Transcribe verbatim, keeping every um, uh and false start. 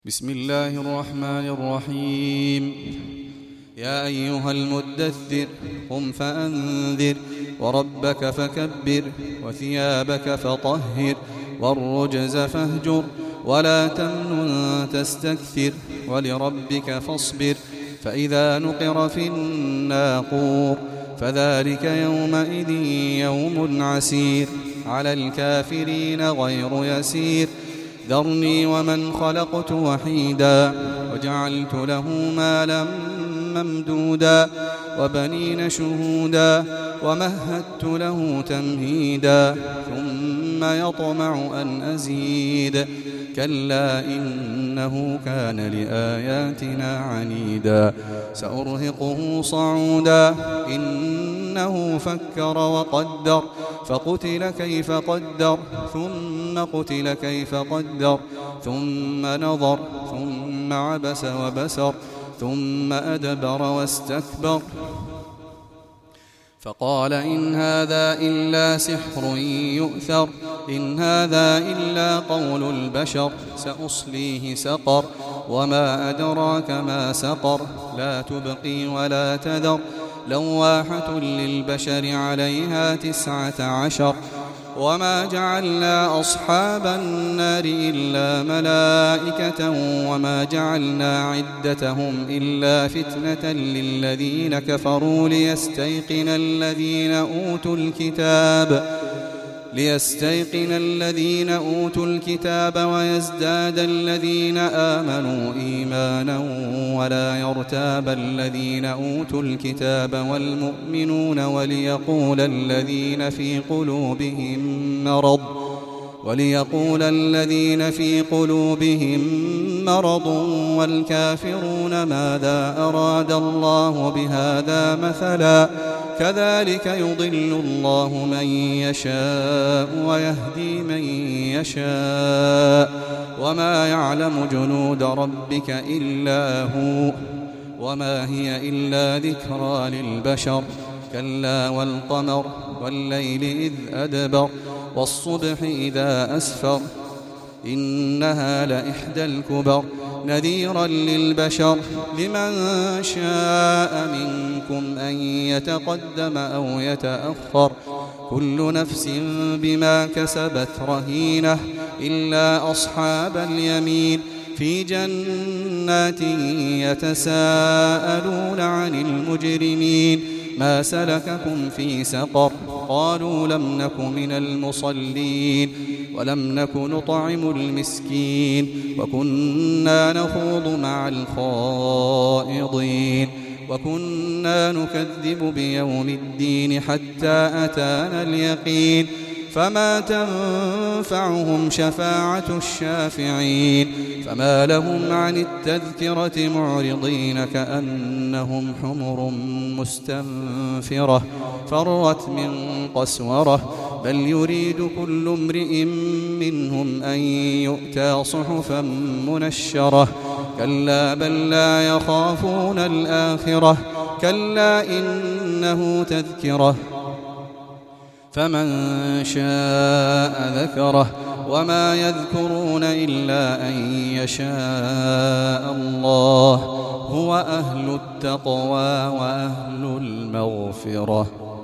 بسم الله الرحمن الرحيم. يا أيها المدثر قم فأنذر وربك فكبر وثيابك فطهر والرجز فاهجر ولا تمنن تستكثر ولربك فاصبر فإذا نقر في الناقور فذلك يومئذ يوم عسير على الكافرين غير يسير. ذرني ومن خلقت وحيدا وجعلت له مالا ممدودا وبنين شهودا ومهدت له تمهيدا ثم يطمع أن أزيد كلا إنه كان لآياتنا عنيدا سأرهقه صعودا إنه فكر وقدر فقتل كيف قدر ثم قتل كيف قدر ثم نظر ثم عبس وبسر ثم أدبر واستكبر فقال إن هذا إلا سحر يؤثر إن هذا إلا قول البشر سأصليه سقر وما أدراك ما سقر لا تبقي ولا تذر لواحة للبشر عليها تسعة عشر وما جعلنا أصحاب النار إلا ملائكة وما جعلنا عدتهم إلا فتنة للذين كفروا ليستيقن الذين أوتوا الكتاب ليستيقن الذين أوتوا الكتاب ويزداد الذين آمنوا إيمانا ولا يرتاب الذين أوتوا الكتاب والمؤمنون وليقول الذين في قلوبهم مرض وليقول الذين في قلوبهم مرض والكافرون ماذا أراد الله بهذا مثلا كذلك يضل الله من يشاء ويهدي من يشاء وما يعلم جنود ربك إلا هو وما هي إلا ذكرى للبشر كلا والقمر والليل إذ أدبر والصبح إذا أسفر إنها لإحدى الكبر نذيرا للبشر لمن شاء منكم أن يتقدم أو يتأخر كل نفس بما كسبت رهينة إلا أصحاب اليمين في جنات يتساءلون عن المجرمين ما سلككم في سقر قالوا لم نك من المصلين ولم نك نطعم المسكين وكنا نخوض مع الخائضين وكنا نكذب بيوم الدين حتى أتانا اليقين فما تنفعهم شفاعة الشافعين فما لهم عن التذكرة معرضين كأنهم حمر مستنفرة فرت من قسورة بل يريد كل امرئ منهم أن يؤتى صحفا منشرة كلا بل لا يخافون الآخرة كلا إنه تذكرة فمن شاء ذكره وما يذكرون إلا أن يشاء الله هو أهل التقوى وأهل المغفرة.